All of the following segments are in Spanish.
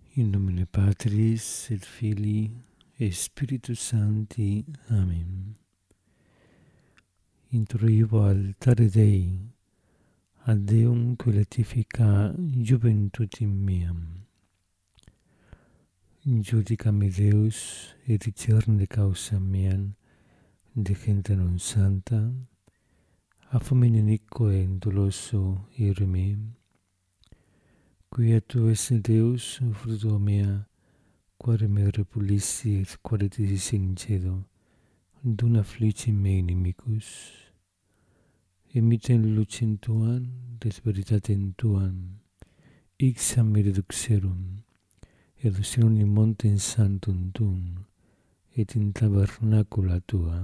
In nomine Patris et Filii et Spiritus Sancti. Amen. Introivo altare Dei, ad Deum collectifica juventutim meam. Judicame Deus, et discerne causa meam, de gente non santa, a fomen iniquo et doloso ire me, quia tu es Deus, fruto mea, quare me repulissi et quare disis in cedo, dum afflicim me inimicus, emiten lucem tuam, des veritatem tuam, ixam me reduxerum, et usinum in montem sanctum tuum, et in tabernacula tua,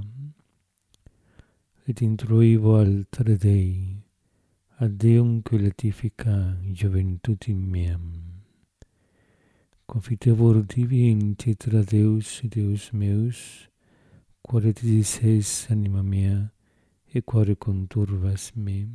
et introivo altare Dei, ad Deum collectifica juventutim meam. Confitevor divi in cetera Deus, Deus meus, quare dices anima mea, et quare conturvas me.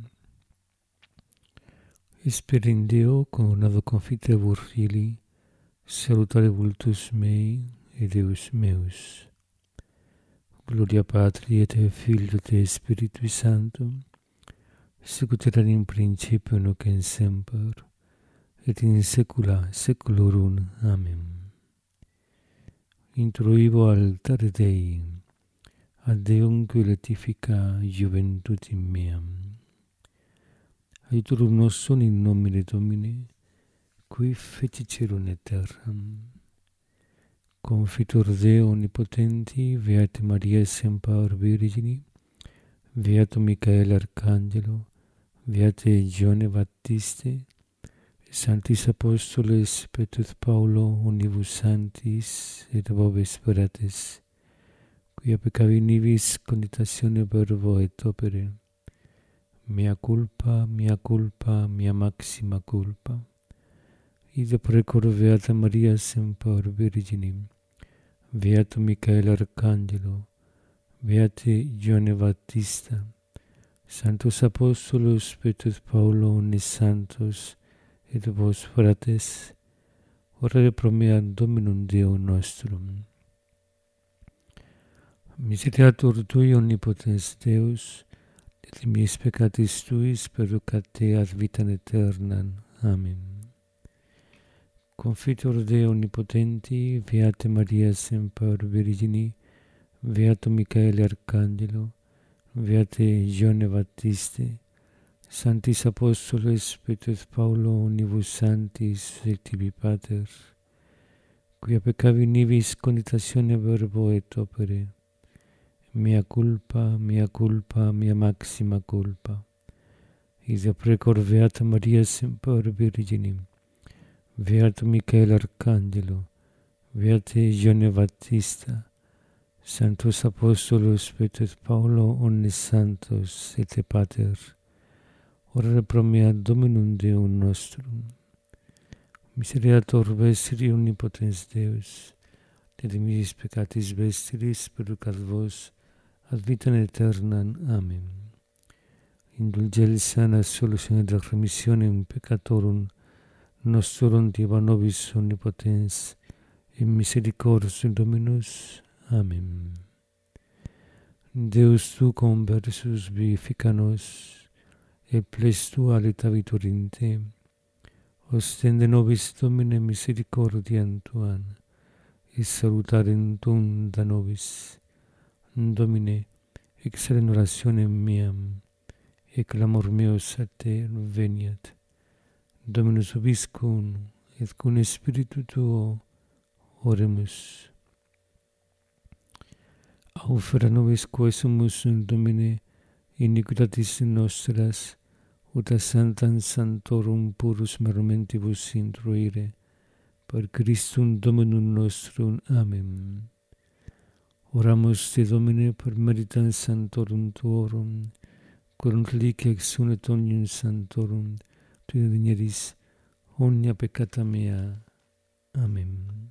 Esper in Deo, coronado confitevor Filii, salutare vultus mei, et Deus meus. Gloria Patri et Filio et Spiritui Sancto, sicut erat in principio nunc et semper, et in saecula saeculorum. Amen. Introivo altare Dei, ad Deum collectifica juventutim meam. Aiutorum nostrum in nomine Domini, qui feci celum et terram. Confitor Deo omnipotenti, Beate Maria semper Virgini, Beatum Michael Arcangelo, Beate Gione Baptiste, Sanctis Apostoles Petrus Paulo univus sanctis et vobis sperates, quia peccavi nivis conditatione verbo et opere, mea culpa, mea maxima culpa. Ide precor Beata Maria semper Virginim, Beatum Michael Arcangelo, Beate Gione Baptista, Sanctus Apostolos Petrus Paulo unis santos, et vos frates, orare pro mea Dominum Deum nostrum. Misericordiatur Tui omnipotens Deus, et mis peccatis Tuis perducat te ad vitam aeternam. Amen. Confitor Deo omnipotenti, Beate Maria semper Virgini, Beatum Michael Arcangelo, Beate Gione Baptiste, Sanctis Apostoles Petrus Paulo univus sanctis et tibi Pater, quia peccavi nivis conditatione verbo et opere, mea culpa, mea maxima culpa. Ide precor Beata Maria semper Virginim, Beatum Michael Arcangelo, Beate Gione Baptista, Sanctus Apostolos Petrus Paulo unis santos et te Pater, orare pro mea Dominum Deum nostrum. Misericordiatur vestri omnipotens Deus, et mis peccatis vestris perducat vos ad vitam aeternam. Amen. Indulgelis sana solutione et remissionem peccatorum nostrum diva nobis omnipotens, in misericors Dominus. Amen. Deus tu conversus vivifica nos, et ples tu alita vitorin te, ostende nobis Domine misericordiam tuam, et salutarem tuum da nobis. Domine, excelem orationem meam, et clamor meus a te veniat. Dominus vobiscum, et cum Spiritu tuo oremus. Aufera nobis quae sumus Domine iniquitatis nostras, ut a santam sanctorum purus mermentibus intruire, per Christum Dominum nostrum. Amen. Oramus te Domine per meritam sanctorum tuorum, quorum reliquia exunet omnium sanctorum, tu digneris omnia peccata mea. Amen.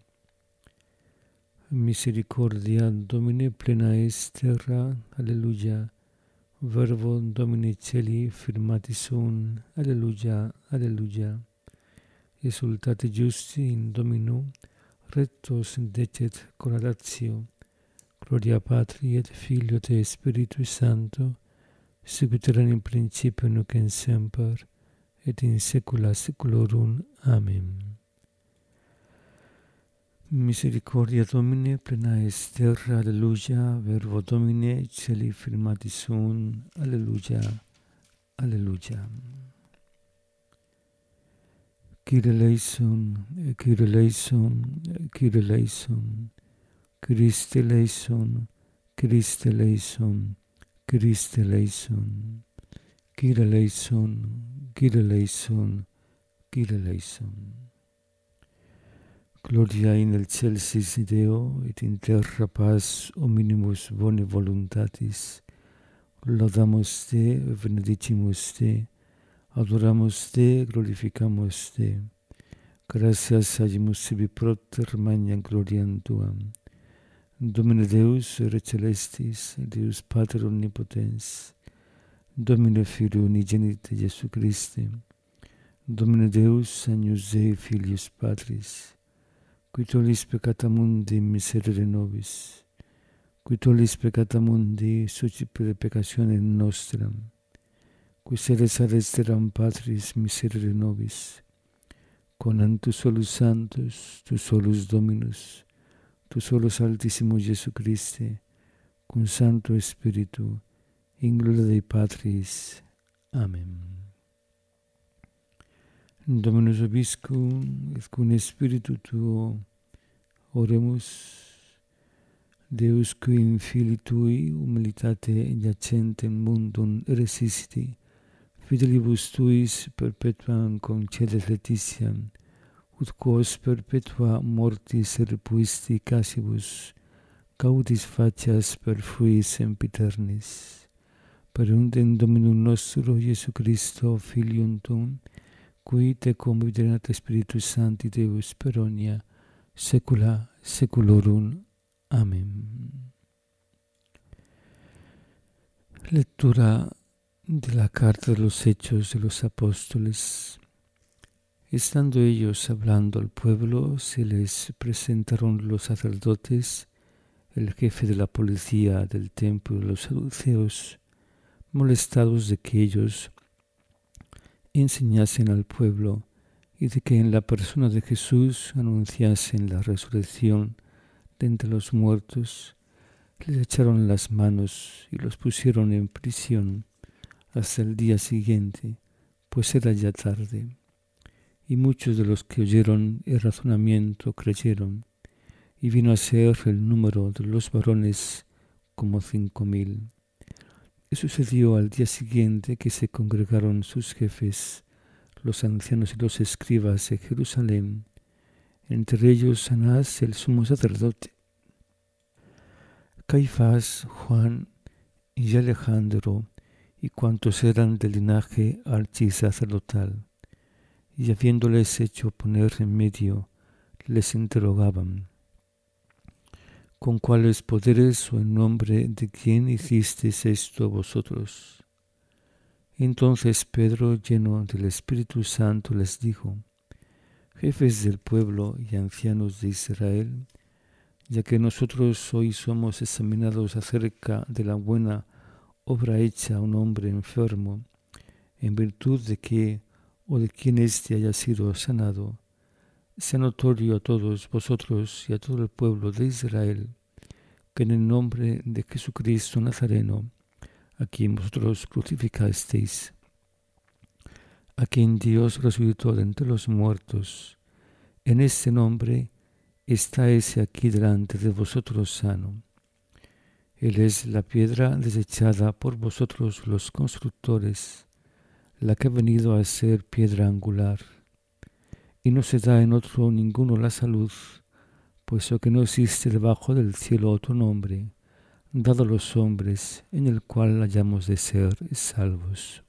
Misericordia Domine plena est terra. Alleluia. Verbo Domini celi firmati sunt. Alleluia, alleluia. exultate justi in Domino, rectos decet correlatio, gloria Patri et Filio et Spiritus Sancto, sicut erat in principio nunc et semper, et in saecula saeculorum. Amen. Misericordia Domini, plena est terra, alleluia, verbo Domini, celi firmati sunt, alleluia, alleluia. Kyrie eleison, Kyrie eleison, Kyrie eleison, Christe eleison, Christe eleison, Christe eleison, Kyrie eleison, Kyrie eleison, Kyrie eleison. Gloria in excelsis Deo, et in terra paz omnibus bone voluntatis. Laudamus Te, benedicimus Te, adoramus Te, glorificamus Te. Gratias agimus sibi propter magnam gloriam Tuam. Domine Deus, Re Celestis, Deus Pater Omnipotens, Domine Filio Unigenite Iesu Christe, Domine Deus, Agnus Dei Filius Patris, qui tollis peccata mundi miserere nobis, qui tollis peccata mundi suscipere peccationem nostram, qui seres arresteram Patris miserere nobis, conam tu solus Sanctus, tu solus Dominus, tu solus Altissimus Iesu Christe, cum Sancto Spiritu, in gloria Dei Patris. Amen. Dominus vobiscum, et cum Spiritu Tuo, oremus. Deus, qui in Filii Tui humilitate giacentem mundum resisiti, fidelibus Tuis perpetuam concedes laetitiam, ut quos perpetua mortis repuisti casibus, gaudis facias per fui sempiternis. Per undem Dominum nostro Iesu Christo, Filium Tuum, qui te conviderat Spiritus Sancti Deus per omnia saecula saeculorum. Amén. Lectura de la carta de los Hechos de los Apóstoles. Estando ellos hablando al pueblo, se les presentaron los sacerdotes, el jefe de la policía del templo y los saduceos, molestados de que ellos enseñasen al pueblo y de que en la persona de Jesús anunciasen la resurrección de entre los muertos. Les echaron las manos y los pusieron en prisión hasta el día siguiente, pues era ya tarde. Y muchos de los que oyeron el razonamiento creyeron, y vino a ser el número de los varones como 5,000. Y sucedió al día siguiente que se congregaron sus jefes, los ancianos y los escribas de Jerusalén, entre ellos Anás el sumo sacerdote, Caifás, Juan y Alejandro, y cuantos eran del linaje archisacerdotal. Y habiéndoles hecho poner en medio, les interrogaban: ¿con cuáles poderes o en nombre de quién hicisteis esto vosotros? Entonces Pedro, lleno del Espíritu Santo, les dijo: jefes del pueblo y ancianos de Israel, ya que nosotros hoy somos examinados acerca de la buena obra hecha a un hombre enfermo, en virtud de que o de quien éste haya sido sanado, sea notorio a todos vosotros y a todo el pueblo de Israel, que en el nombre de Jesucristo Nazareno, a quien vosotros crucificasteis, a quien Dios resucitó de entre los muertos, en este nombre está ese aquí delante de vosotros sano. Él es la piedra desechada por vosotros los constructores, la que ha venido a ser piedra angular. Y no se da en otro ninguno la salud, puesto que no existe debajo del cielo otro nombre, dado a los hombres, en el cual hayamos de ser salvos.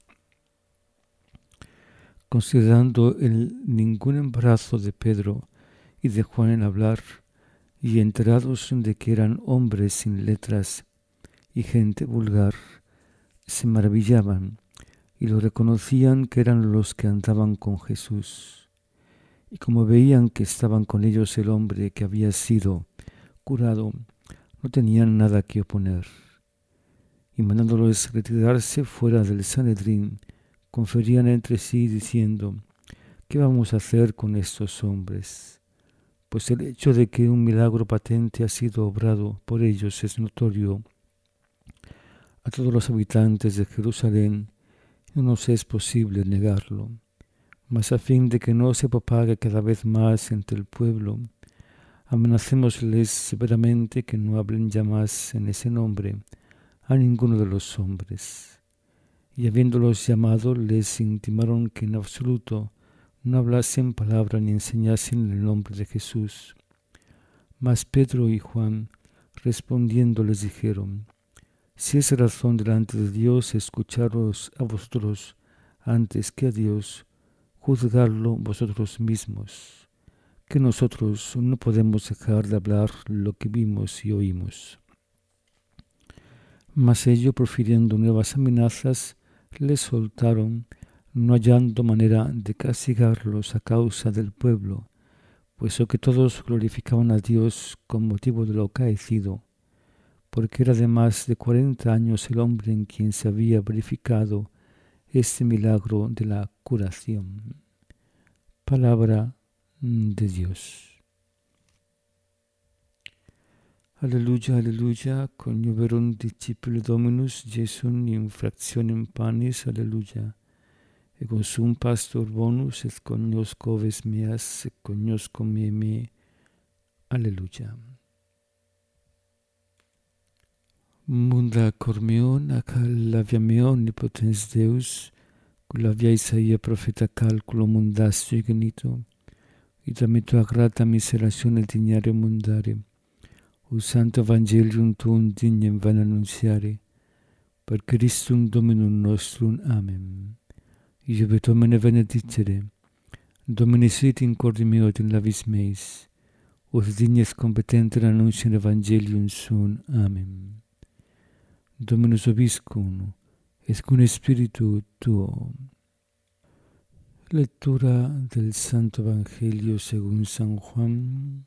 Considerando el ningún embarazo de Pedro y de Juan en hablar, y enterados de que eran hombres sin letras y gente vulgar, se maravillaban y lo reconocían que eran los que andaban con Jesús. Y como veían que estaban con ellos el hombre que había sido curado, no tenían nada que oponer. Y mandándolos retirarse fuera del Sanedrín, conferían entre sí diciendo: ¿qué vamos a hacer con estos hombres? Pues el hecho de que un milagro patente ha sido obrado por ellos es notorio a todos los habitantes de Jerusalén, y no nos es posible negarlo. Mas a fin de que no se propague cada vez más entre el pueblo, amenacémosles severamente que no hablen ya más en ese nombre a ninguno de los hombres. Y habiéndolos llamado, les intimaron que en absoluto no hablasen palabra ni enseñasen el nombre de Jesús. Mas Pedro y Juan, respondiendo, les dijeron: si es razón delante de Dios escucharos a vosotros antes que a Dios, juzgadlo vosotros mismos, que nosotros no podemos dejar de hablar lo que vimos y oímos. Mas ellos, profiriendo nuevas amenazas, les soltaron, no hallando manera de castigarlos a causa del pueblo, puesto que todos glorificaban a Dios con motivo de lo acaecido, porque era de más de 40 años el hombre en quien se había verificado este milagro de la curación. Palabra de Dios. Aleluya, aleluya, conioverunt discipuli Dominus, Jesum in fractionem panis, aleluya. Ego sum pastor bonus, et cognosco oves meas, et cognosco me, aleluya. Munda cor meo, nacal lavia meo, omnipotens Deus, culavia Isaia profeta calculo mundastio genito, et amitua grata miseratione dignare mundare, Santo Evangelium tuum dignem van annunziare, per Christum Dominum nostrum. Amen. Iubet Domine benedicere, Domine sit in corde meo et in labis meis, ut dignes competenter annunciare Evangelium suum. Amen. Dominus vobiscum, et cum spiritu tuo. Lectura del Santo Evangelio según San Juan.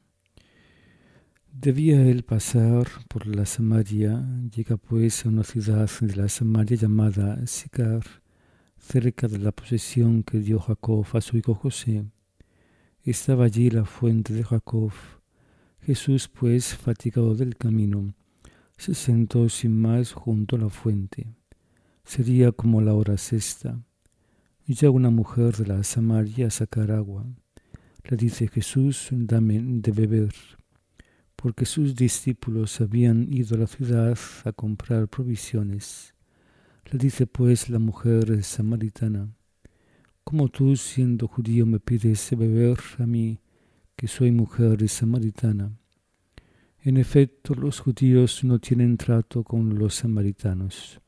Debía él pasar por la Samaria. Llega pues a una ciudad de la Samaria llamada Sicar, cerca de la posesión que dio Jacob a su hijo José. Estaba allí la fuente de Jacob. Jesús, pues, fatigado del camino, se sentó sin más junto a la fuente. Sería como la hora sexta. Ya una mujer de la Samaria a sacar agua. Le dice: Jesús, dame de beber. Porque sus discípulos habían ido a la ciudad a comprar provisiones. Le dice pues la mujer samaritana: ¿cómo tú, siendo judío, me pides beber a mí, que soy mujer samaritana? En efecto, los judíos no tienen trato con los samaritanos.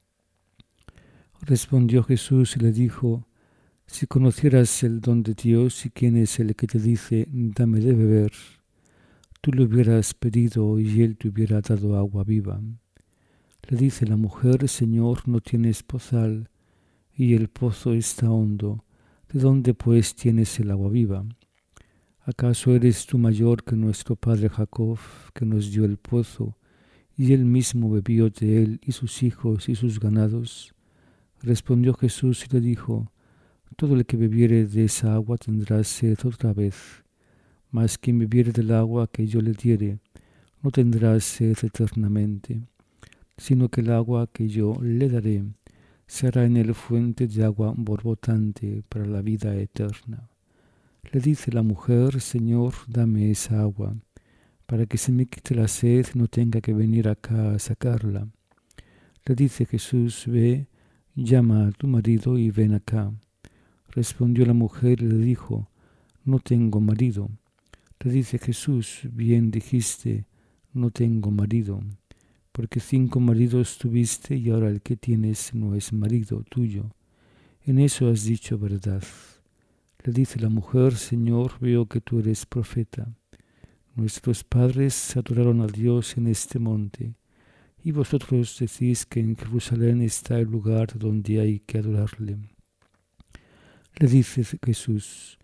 Respondió Jesús y le dijo: si conocieras el don de Dios y quién es el que te dice: dame de beber, tú le hubieras pedido y él te hubiera dado agua viva. Le dice la mujer: Señor, no tienes pozal y el pozo está hondo. ¿De dónde pues tienes el agua viva? ¿Acaso eres tú mayor que nuestro padre Jacob, que nos dio el pozo, y él mismo bebió de él y sus hijos y sus ganados? Respondió Jesús y le dijo: todo el que bebiere de esa agua tendrá sed otra vez. Mas quien bebiere del agua que yo le diere, no tendrá sed eternamente, sino que el agua que yo le daré será en él fuente de agua borbotante para la vida eterna. Le dice la mujer: Señor, dame esa agua, para que se me quite la sed no tenga que venir acá a sacarla. Le dice Jesús: ve, llama a tu marido y ven acá. Respondió la mujer y le dijo: no tengo marido. Le dice Jesús: bien dijiste, no tengo marido, porque 5 maridos tuviste y ahora el que tienes no es marido tuyo. En eso has dicho verdad. Le dice la mujer: Señor, veo que tú eres profeta. Nuestros padres adoraron a Dios en este monte, y vosotros decís que en Jerusalén está el lugar donde hay que adorarle. Le dice Jesús: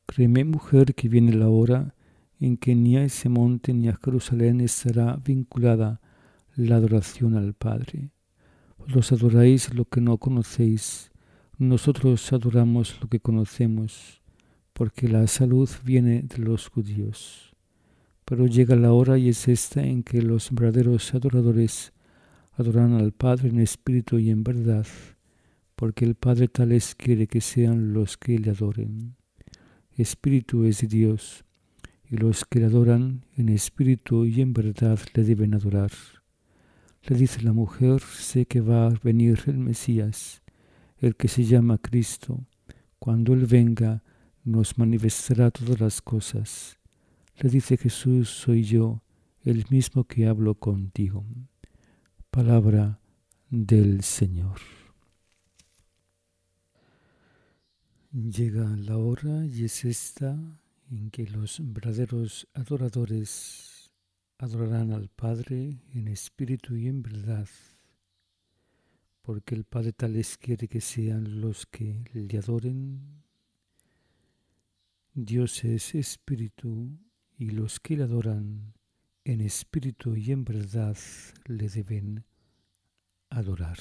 Créeme, mujer, que viene la hora en que ni a ese monte ni a Jerusalén estará vinculada la adoración al Padre. Vosotros adoráis lo que no conocéis, nosotros adoramos lo que conocemos, porque la salud viene de los judíos. Pero llega la hora y es esta en que los verdaderos adoradores adorarán al Padre en espíritu y en verdad, porque el Padre tales quiere que sean los que le adoren. Espíritu es Dios, y los que le adoran en espíritu y en verdad le deben adorar. Le dice la mujer, sé que va a venir el Mesías, el que se llama Cristo. Cuando Él venga, nos manifestará todas las cosas. Le dice Jesús, soy yo, el mismo que hablo contigo. Palabra del Señor. Llega la hora y es esta en que los verdaderos adoradores adorarán al Padre en espíritu y en verdad, porque el Padre tales quiere que sean los que le adoren. Dios es espíritu y los que le adoran en espíritu y en verdad le deben adorar.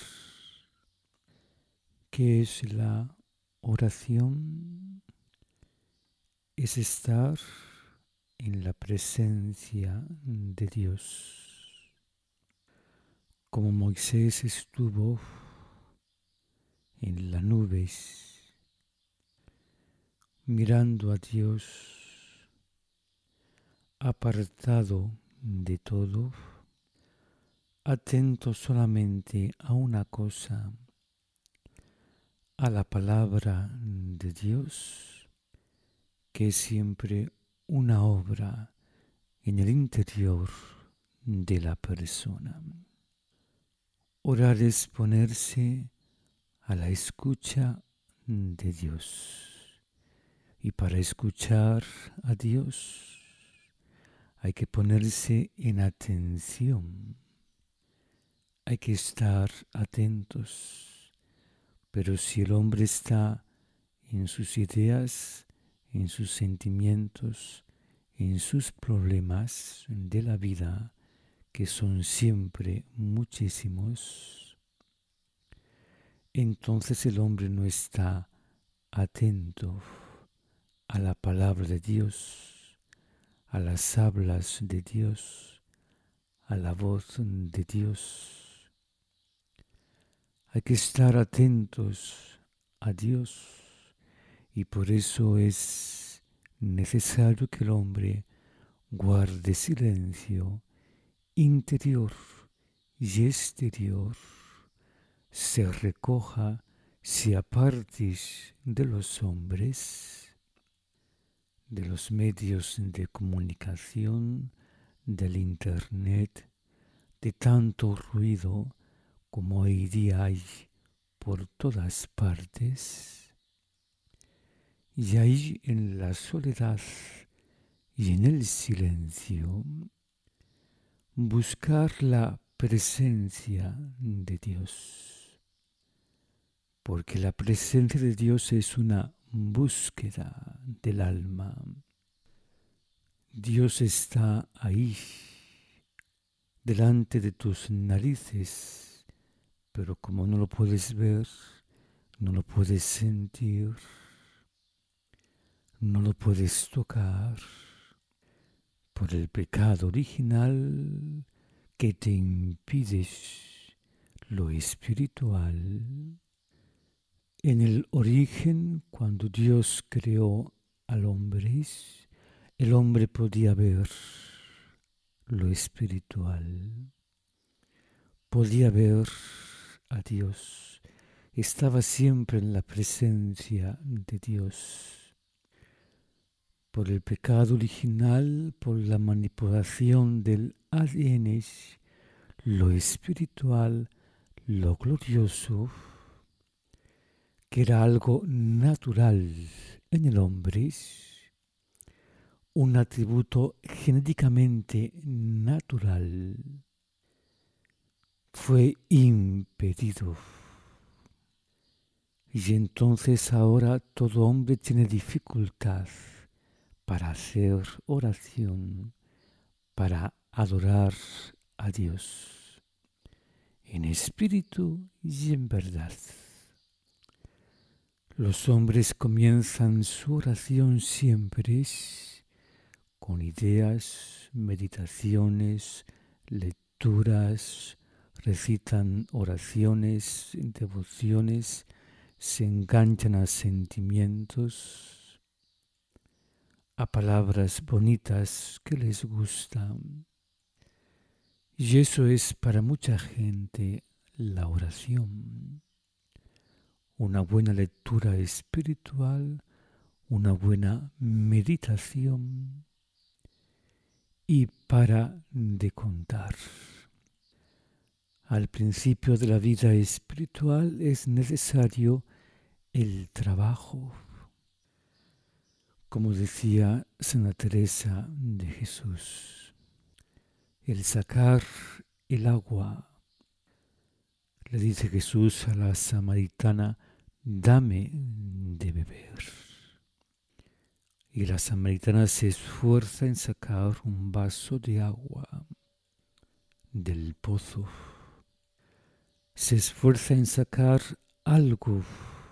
¿Qué es la oración? Es estar en la presencia de Dios. Como Moisés estuvo en las nubes, mirando a Dios, apartado de todo, atento solamente a una cosa, a la palabra de Dios, que es siempre una obra en el interior de la persona. Orar es ponerse a la escucha de Dios. Y para escuchar a Dios hay que ponerse en atención. Hay que estar atentos. Pero si el hombre está en sus ideas, en sus sentimientos, en sus problemas de la vida, que son siempre muchísimos, entonces el hombre no está atento a la palabra de Dios, a las hablas de Dios, a la voz de Dios. Hay que estar atentos a Dios y por eso es necesario que el hombre guarde silencio interior y exterior, se recoja, se aparte de los hombres, de los medios de comunicación, del internet, de tanto ruido como hoy día hay por todas partes, y ahí en la soledad y en el silencio buscar la presencia de Dios, porque la presencia de Dios es una búsqueda del alma. Dios está ahí, delante de tus narices, pero como no lo puedes ver, no lo puedes sentir, no lo puedes tocar, por el pecado original que te impide lo espiritual. En el origen, cuando Dios creó al hombre, el hombre podía ver lo espiritual, podía ver a Dios, estaba siempre en la presencia de Dios. Por el pecado original, por la manipulación del ADN, lo espiritual, lo glorioso, que era algo natural en el hombre, un atributo genéticamente natural, fue impedido. Y entonces ahora todo hombre tiene dificultad para hacer oración, para adorar a Dios, en espíritu y en verdad. Los hombres comienzan su oración siempre con ideas, meditaciones, lecturas, recitan oraciones, devociones, se enganchan a sentimientos, a palabras bonitas que les gustan. Y eso es para mucha gente la oración. Una buena lectura espiritual, una buena meditación y para de contar. Al principio de la vida espiritual es necesario el trabajo. Como decía Santa Teresa de Jesús, el sacar el agua. Le dice Jesús a la samaritana, dame de beber. Y la samaritana se esfuerza en sacar un vaso de agua del pozo. Se esfuerza en sacar algo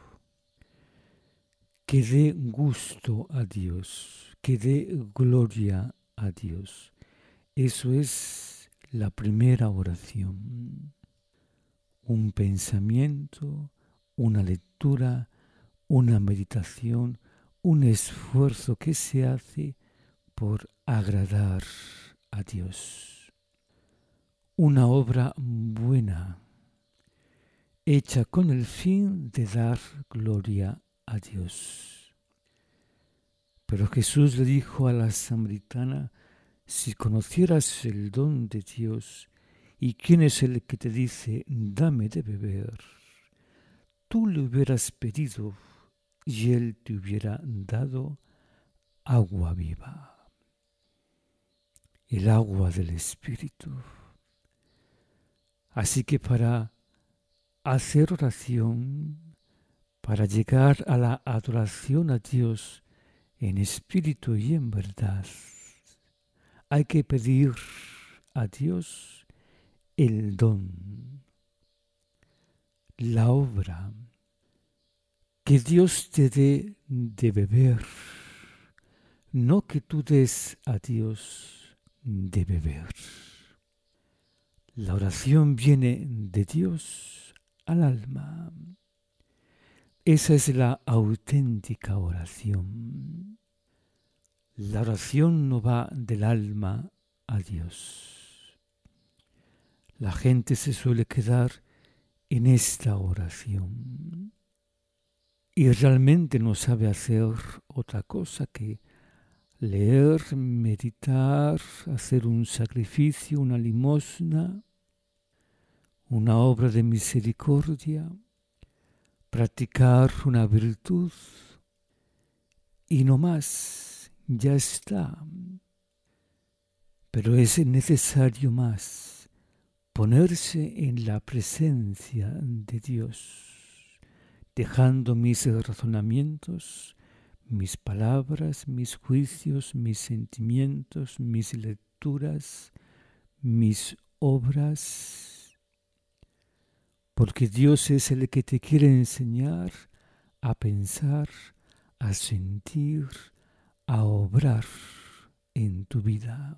que dé gusto a Dios, que dé gloria a Dios. Eso es la primera oración. Un pensamiento, una lectura, una meditación, un esfuerzo que se hace por agradar a Dios. Una obra buena, hecha con el fin de dar gloria a Dios. Pero Jesús le dijo a la samaritana, si conocieras el don de Dios, ¿y quién es el que te dice, dame de beber? Tú le hubieras pedido y él te hubiera dado agua viva, el agua del Espíritu. Así que para hacer oración, para llegar a la adoración a Dios en espíritu y en verdad, hay que pedir a Dios el don, la obra, que Dios te dé de beber, no que tú des a Dios de beber. La oración viene de Dios al alma. Esa es la auténtica oración. La oración no va del alma a Dios. La gente se suele quedar en esta oración y realmente no sabe hacer otra cosa que leer, meditar, hacer un sacrificio, una limosna, una obra de misericordia, practicar una virtud y no más, ya está. Pero es necesario más, ponerse en la presencia de Dios, dejando mis razonamientos, mis palabras, mis juicios, mis sentimientos, mis lecturas, mis obras, porque Dios es el que te quiere enseñar a pensar, a sentir, a obrar en tu vida.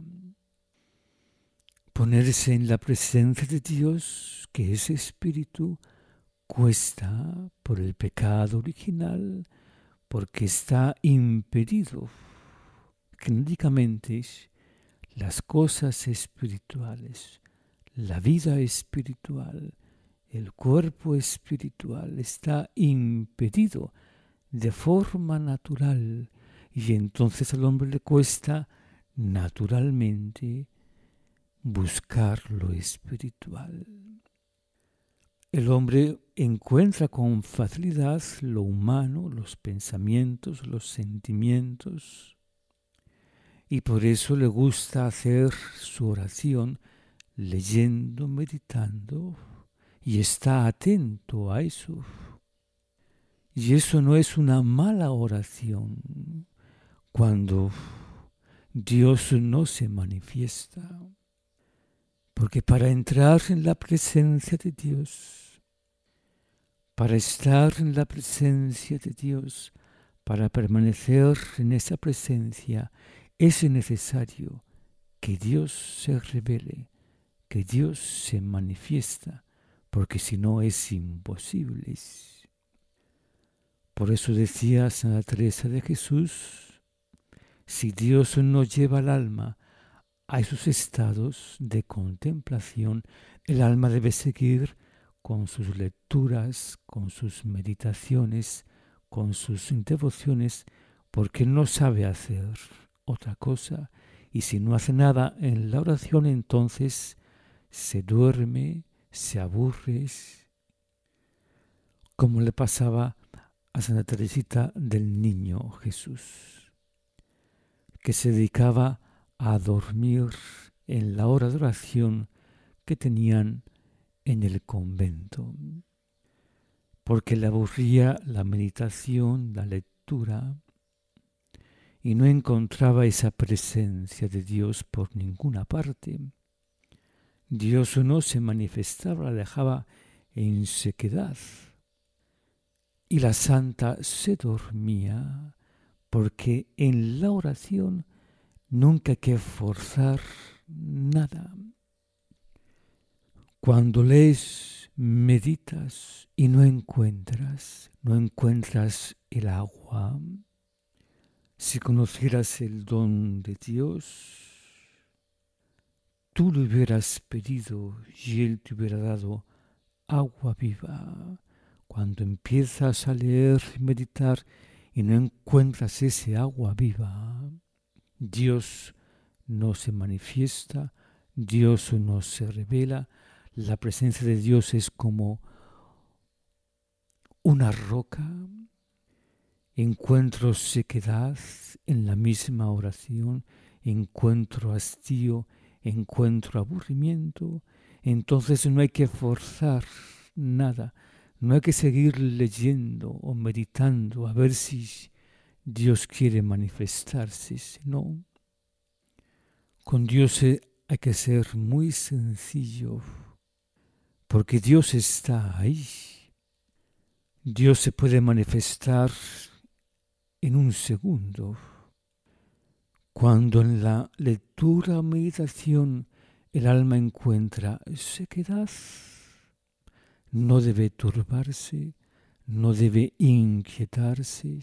Ponerse en la presencia de Dios, que es espíritu, cuesta por el pecado original, porque está impedido genéticamente las cosas espirituales, la vida espiritual, el cuerpo espiritual está impedido de forma natural y entonces al hombre le cuesta naturalmente buscar lo espiritual. El hombre encuentra con facilidad lo humano, los pensamientos, los sentimientos, y por eso le gusta hacer su oración leyendo, meditando, y está atento a eso. Y eso no es una mala oración. cuando Dios no se manifiesta. Porque para entrar en la presencia de Dios, para estar en la presencia de Dios, para permanecer en esa presencia, es necesario que Dios se revele, que Dios se manifiesta, porque si no es imposible. Por eso decía Santa Teresa de Jesús, si Dios no lleva al alma a esos estados de contemplación, el alma debe seguir con sus lecturas, con sus meditaciones, con sus devociones, porque no sabe hacer otra cosa. Y si no hace nada en la oración, entonces se duerme, se aburre, como le pasaba a Santa Teresita del Niño Jesús, que se dedicaba a dormir en la hora de oración que tenían en el convento, porque le aburría la meditación, la lectura, y no encontraba esa presencia de Dios por ninguna parte. Dios no se manifestaba, la dejaba en sequedad. Y la santa se dormía, porque en la oración nunca hay que forzar nada. Cuando lees, meditas y no encuentras el agua. Si conocieras el don de Dios, tú le hubieras pedido y Él te hubiera dado agua viva. Cuando empiezas a leer y meditar y no encuentras ese agua viva, Dios no se manifiesta, Dios no se revela. La presencia de Dios es como una roca. Encuentro sequedad en la misma oración, encuentro hastío, encuentro aburrimiento. Entonces no hay que forzar nada, no hay que seguir leyendo o meditando a ver si Dios quiere manifestarse. No. Con Dios hay que ser muy sencillo, porque Dios está ahí. Dios se puede manifestar en un segundo. Cuando en la lectura o meditación el alma encuentra sequedad, no debe turbarse, no debe inquietarse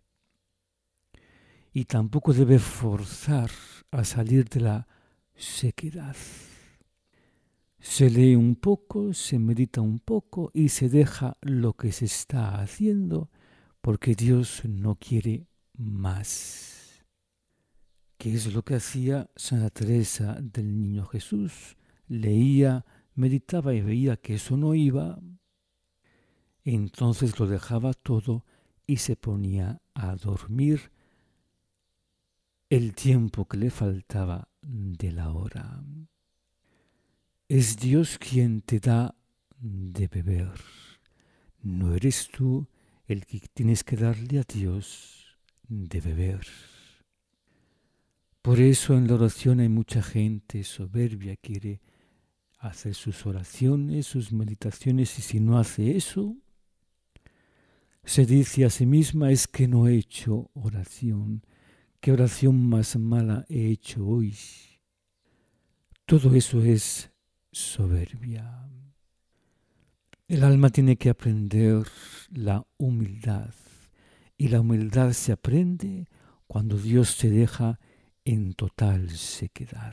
y tampoco debe forzar a salir de la sequedad. Se lee un poco, se medita un poco y se deja lo que se está haciendo porque Dios no quiere más. ¿Qué es lo que hacía Santa Teresa del Niño Jesús? Leía, meditaba y veía que eso no iba, entonces lo dejaba todo y se ponía a dormir el tiempo que le faltaba de la hora. Es Dios quien te da de beber. No eres tú el que tienes que darle a Dios de beber. Por eso en la oración hay mucha gente soberbia, quiere hacer sus oraciones, sus meditaciones, y si no hace eso, se dice a sí misma, es que no he hecho oración. ¿Qué oración más mala he hecho hoy? Todo eso es soberbia. El alma tiene que aprender la humildad, y la humildad se aprende cuando Dios te deja en total sequedad.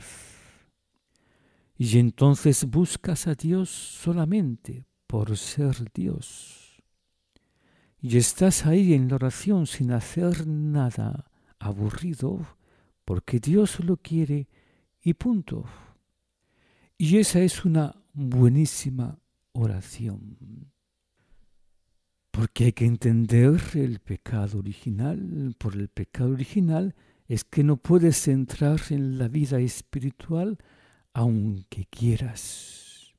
Y entonces buscas a Dios solamente por ser Dios. Y estás ahí en la oración sin hacer nada, aburrido, porque Dios lo quiere y punto. Y esa es una buenísima oración. Porque hay que entender el pecado original. Por el pecado original es que no puedes entrar en la vida espiritual aunque quieras.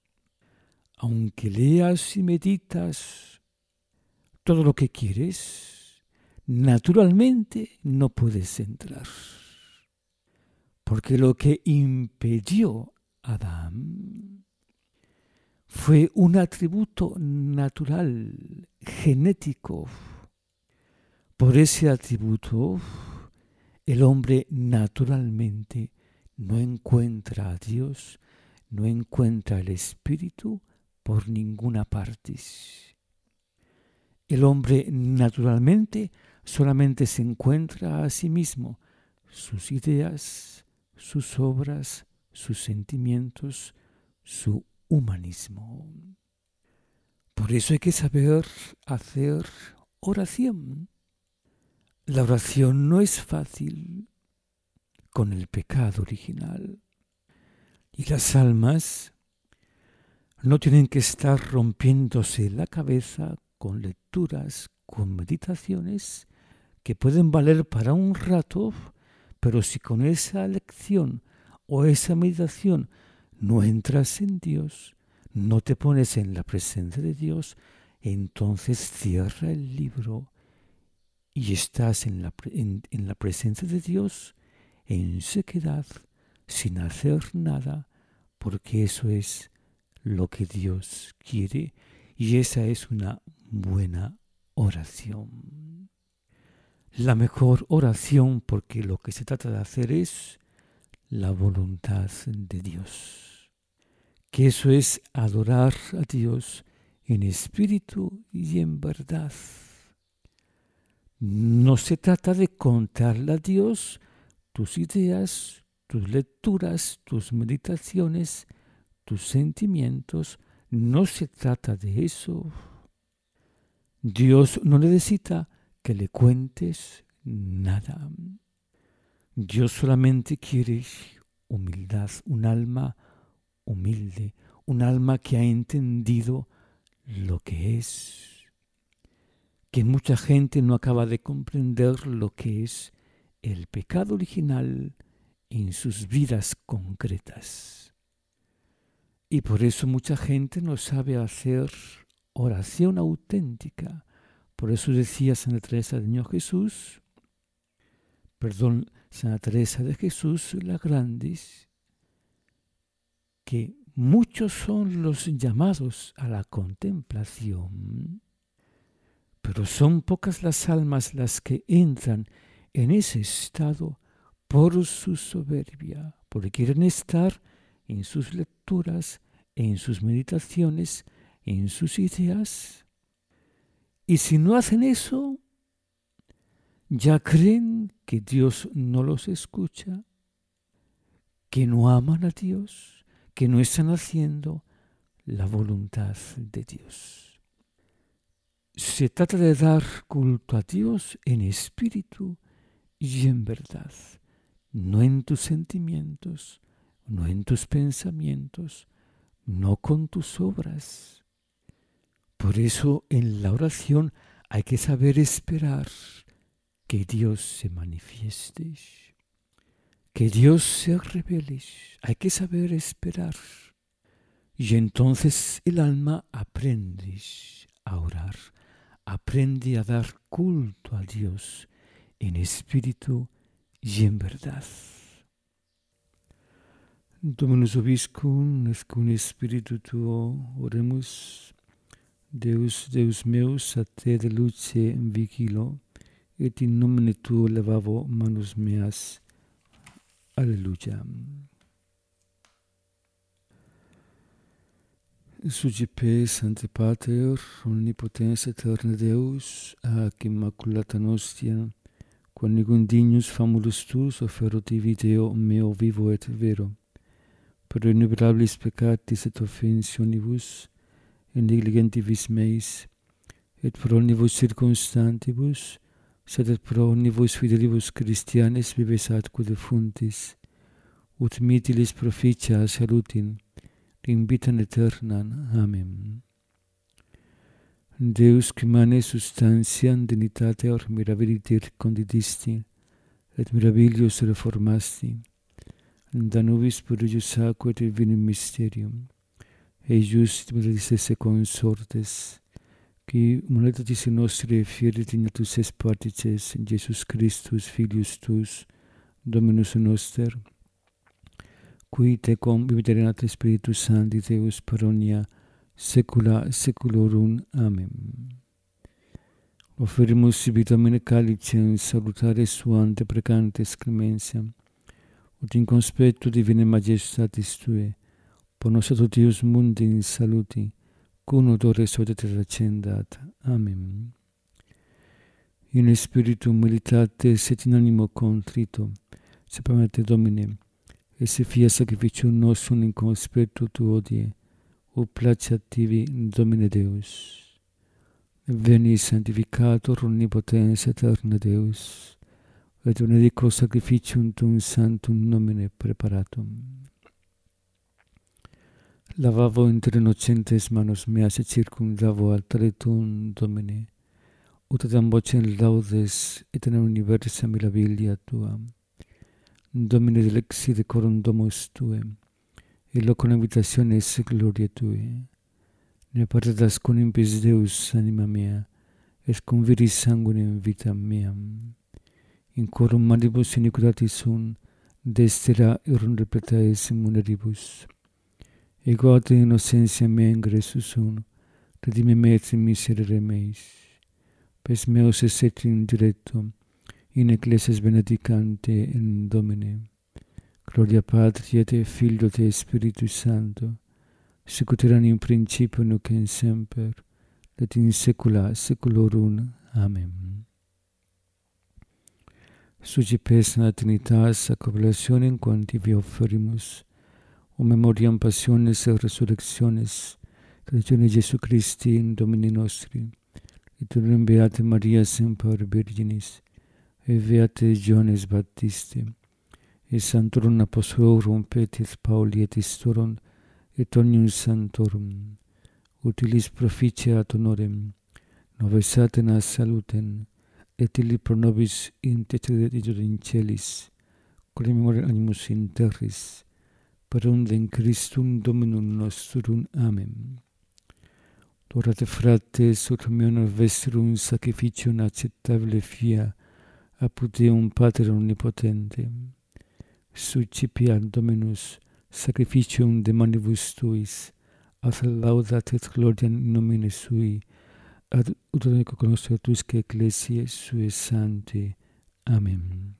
Aunque leas y meditas todo lo que quieres, naturalmente no puedes entrar. Porque lo que impidió a Adán fue un atributo natural, genético. Por ese atributo, el hombre naturalmente no encuentra a Dios, no encuentra el Espíritu por ninguna parte. El hombre naturalmente solamente se encuentra a sí mismo, sus ideas, sus obras, sus sentimientos, su humanismo. Por eso hay que saber hacer oración. La oración no es fácil con el pecado original. Y las almas no tienen que estar rompiéndose la cabeza con lecturas, con meditaciones que pueden valer para un rato, pero si con esa lección o esa meditación no entras en Dios, no te pones en la presencia de Dios, entonces cierra el libro y estás en la presencia de Dios en sequedad, sin hacer nada, porque eso es lo que Dios quiere y esa es una buena oración. La mejor oración, porque lo que se trata de hacer es la voluntad de Dios, que eso es adorar a Dios en espíritu y en verdad. No se trata de contarle a Dios tus ideas, tus lecturas, tus meditaciones, tus sentimientos. No se trata de eso. Dios no necesita que le cuentes nada. Dios solamente quiere humildad, un alma humilde, un alma que ha entendido lo que es. Que mucha gente no acaba de comprender lo que es el pecado original en sus vidas concretas. Y por eso mucha gente no sabe hacer oración auténtica. Por eso decía Santa Teresa de Jesús, Santa Teresa de Jesús la Grande, que muchos son los llamados a la contemplación, pero son pocas las almas las que entran en ese estado por su soberbia, porque quieren estar en sus lecturas, en sus meditaciones, en sus ideas. Y si no hacen eso, ya creen que Dios no los escucha, que no aman a Dios, que no están haciendo la voluntad de Dios. Se trata de dar culto a Dios en espíritu y en verdad, no en tus sentimientos, no en tus pensamientos, no con tus obras. Por eso en la oración hay que saber esperar que Dios se manifieste, que Dios se revele. Hay que saber esperar. Y entonces el alma aprende a orar, aprende a dar culto a Dios en espíritu y en verdad. Dominus Vobiscum, nescun espíritu tuo, oremus. Deus, Deus meus, a te de luce vigilo, et in nomine tuo levavo manus meas. Alleluia. Sucipe, Sancte Pater, omnipotens aeterne Deus, ac immaculata nostra, quam dignus famulus tuus offeroti Deo meo vivo et vero, per innumerabilis peccatis et offensionibus, et negligentibus meis, et pro omnibus circumstantibus, sed et pro omnibus fidelibus Christianes vives atque defuntis, ut mitilis proficia salutin, in vitam aeternam. Amen. Deus qui mane substantiam dignitater mirabiliter condidisti, et mirabilius reformasti, da nobis prodigius aquae et vinum mysterium, eius et misericesse consortes, qui moletatis in nostri fieri dignatus es partices in Jesus Christus filius tuus, Dominus noster, qui tecum viviterenat Spiritus Sancti Deus per omnia saecula saeculorum. Amen. Offerimus sibi Domine calicem salutare suam deprecantes clementiam, ut in conspectu divinae majestatis Tuae, ponos Deus mundi in saluti, cum odore suadeter accendat. Amen. In spiritu militatis et in animo contrito, se permette Domine, et se fia sacrificium nostrum in conspectu Tuo odie, ut placeat tibi, Domine Deus. Veni sanctificator omnipotens aeterna Deus, et benedico sacrificium Tuum sanctum nomine preparatum. Lavavo inter innocentes manos meas et circumdavo altare Tuum, Domine, ut ad vocem laudes et in universa mirabilia Tua. Domine delexi decorum domus Tuae, et locum habitationis gloriae Tuae. Ne partedas con impis Deus anima mea, et conviris sanguinem vitam meam. In corum manibus iniquitatis sunt, destera erum repletaes muneribus. Ego ad innocentia mea ingressus sunt, redime me et miserere meis. Pes meus esset in diretto, in ecclesias benedicante in Domine. Gloria Patri et Filio et Spiritus Sancto, sicut erat in principio nunc et semper, et in saecula saeculorum. Amen. Sucipes Trinitas ac oblationem quam tibi offerimus, o memoriam passiones et resurrectionis, Regione Jesu Christi in Domini nostri, et unum Beate Maria semper Virginis, et Beate Johannes Baptiste, et Sanctorum Apostolorum Petris Pauli et Istorum, et omnium sanctorum, utilis proficiat honorem, nobis Atenas salutem, et illi pro nobis intercedit in celis, quod memoriam animus in terris, per undem Christum Dominum nostrum. Amen. Dorate frates, ut meum vestrum sacrificium acceptabile fia, apud Deum Pater omnipotente. Sucipiat Dominus sacrificium de manibus Tuis, ad laudat et gloria in nomine Sui, ad ut cognoscetur Tuisque ecclesiae Suae sanctae. Amen.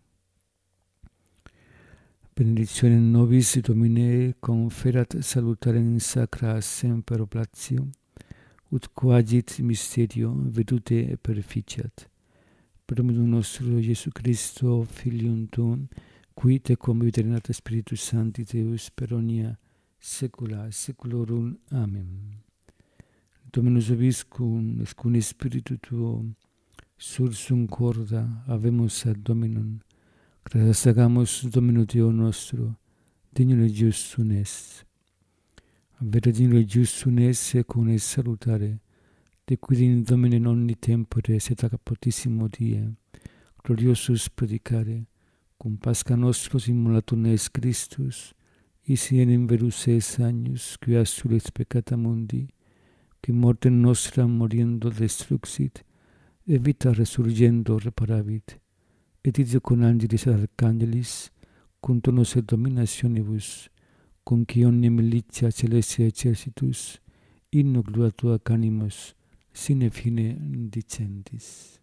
Benedictionem nobis Domine conferat salutarem sacra semper oblatio, ut coagit mysterio vedute perficiat. Per Dominum nostro Iesu Christo, Filium Tuum, qui tecum viviterenat Spiritus Sancti Deus per omnia saecula saeculorum. Amen. Dominus vobiscum, et cum Spiritu Tuo, sursum corda habemus ad Dominum, gratias agamus Domino Deo nostro, dignum et justum est. Avere dignum et justum est, cum est salutare, de quid in Domine in omni tempore et ac apostissimo die, gloriosus predicare, cum Pascha nostros immolatum est Christus, isi enim verus es agnus, qui assulet peccata mundi, qui mortem nostra moriendo destruxit, et vita resurgendo reparavit, et id con angelis et archangelis, cum tonos et dominationibus, cum qui omnia militia celestia exercitus, in gloria Tua canimus, sine fine dicentis.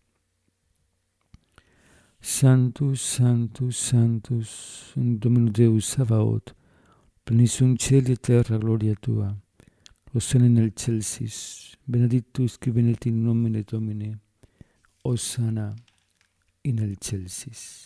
Sanctus, Sanctus, Sanctus, Dominus Deus Sabaoth, plenis sunt caeli et terra gloria Tua. Hosanna in excelsis, benedictus qui venit in nomine Domini, Hosanna in excelsis.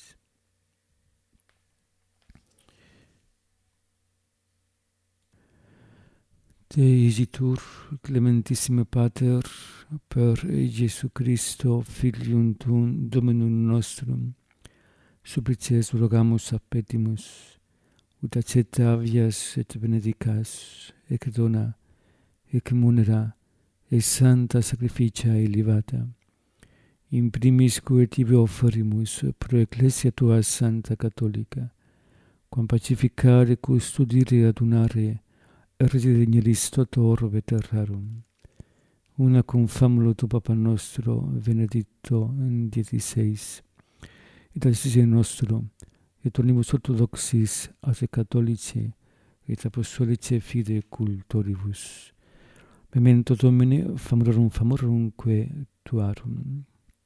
Te isitur, clementissime Pater, per Iesu Christo, Filium Tuum, Dominum nostrum, supplices rogamus appetimus, ut accettavias et benedicas, ec dona, ec munera, et santa sacrificia elevata. In primis quae tibi offerimus pro Ecclesia Tua Santa Catholica, quam pacificare, custodire, adunare, et regeneris toto orbe terrarum. una con Famulo tu Papa nostro, Benedicto XVI, et assise nostro, et omnibus orthodoxis, ase catholici, et apostolici fide cultoribus. Memento Domini, famorumque tuarum.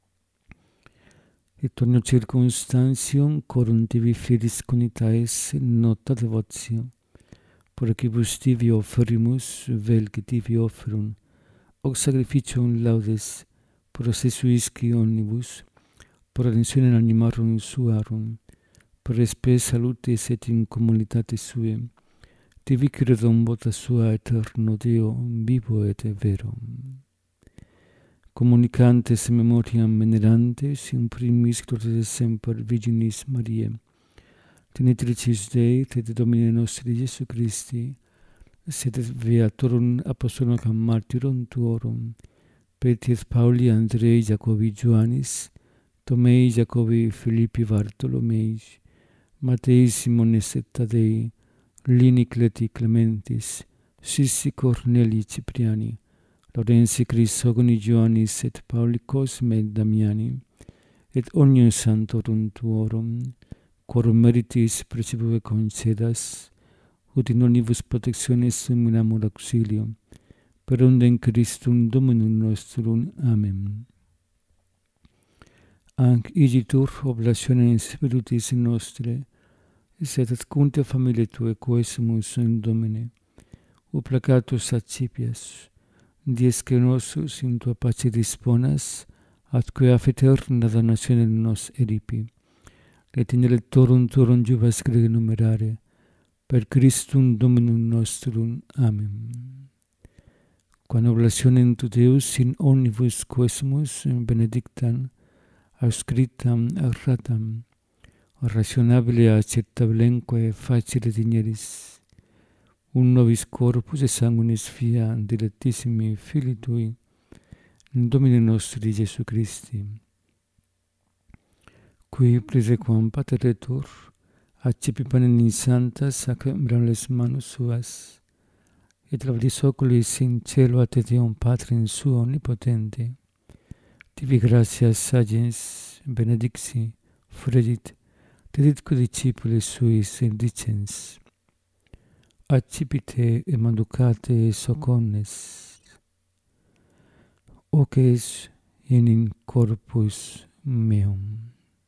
Et omnio circumstantium corum tibi fidis conitaes nota devotio, por quibus tibi offerimus, vel que tibi offerum, hoc sacrificium laudes, por sesuisci omnibus, por addensione animarum suarum, per spes salutis et in communitate sue, tibi credum vota sua eterno Deo, vivo et vero. Communicantes memoriam venerantes, in primis gloriae semper Virginis Mariae, Tenitricis Dei, et Domine nostri Iesu Christi, sed Beatorum apostolorum martyrum tuorum, Petri et Pauli, Andrei, Jacobi, Ioannis, Tomei, Jacobi, Philippi, Bartolomei, Matei, Simones et Tadei, Lini, Cleti, Clementis, Sissi, Cornelii, Cipriani, Laurensi, Crisogoni, Ioannis et Pauli, Cosme et Damiani, et omnium santorum tuorum, quorum meritis precipue concedas, ut in omnibus protectionis suminamur auxilium, per undem Christum Dominum nostrum. Amen. Anc igitur oblationem spiritus nostre, sed et cunte familiae Tuae quesumus in Domine, o placatus accipias, dies que nosus in Tua pace disponas, atque af aeterna damnationem nos eripi, et in electorum Tuorum jubas grege numerare, per Christum Dominum nostrum. Amen. Quam oblationem Tu Deus in omnibus quesumus benedictam, auscriptam erratam, rationabile acceptablenque facile digneris, un nobis corpus et sanguinis fia dilectissimi Filii Tui, Domini nostri Iesu Christi, qui praesequam pateretur, accipi panem in sanctas ac memorales manus suas, et labris oculis in cielo ad Deum Patrim suo omnipotente, tibi gratias sagens benedicti, fredit, deditque discipulis suis dicens, accipite et manducate soconnes, hoc es in corpus meum.